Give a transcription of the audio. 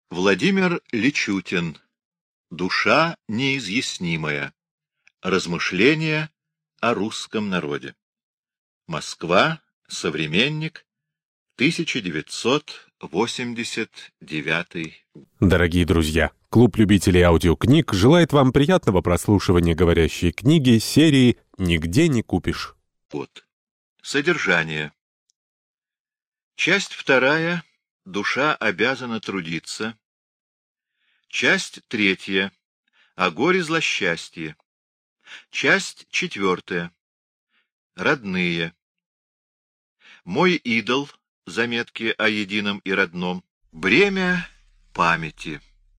Владимир Личутин. Душа неизъяснимая. Размышления о русском народе. Москва. Современник. 1989. Дорогие друзья, клуб любителей аудиокниг желает вам приятного прослушивания говорящей книги серии «Нигде не купишь». Вот. Содержание. Часть вторая. Душа обязана трудиться. Часть третья. О горе злосчастье. Часть четвертая. Родные. Мой идол. Заметки о едином и родном. Бремя памяти.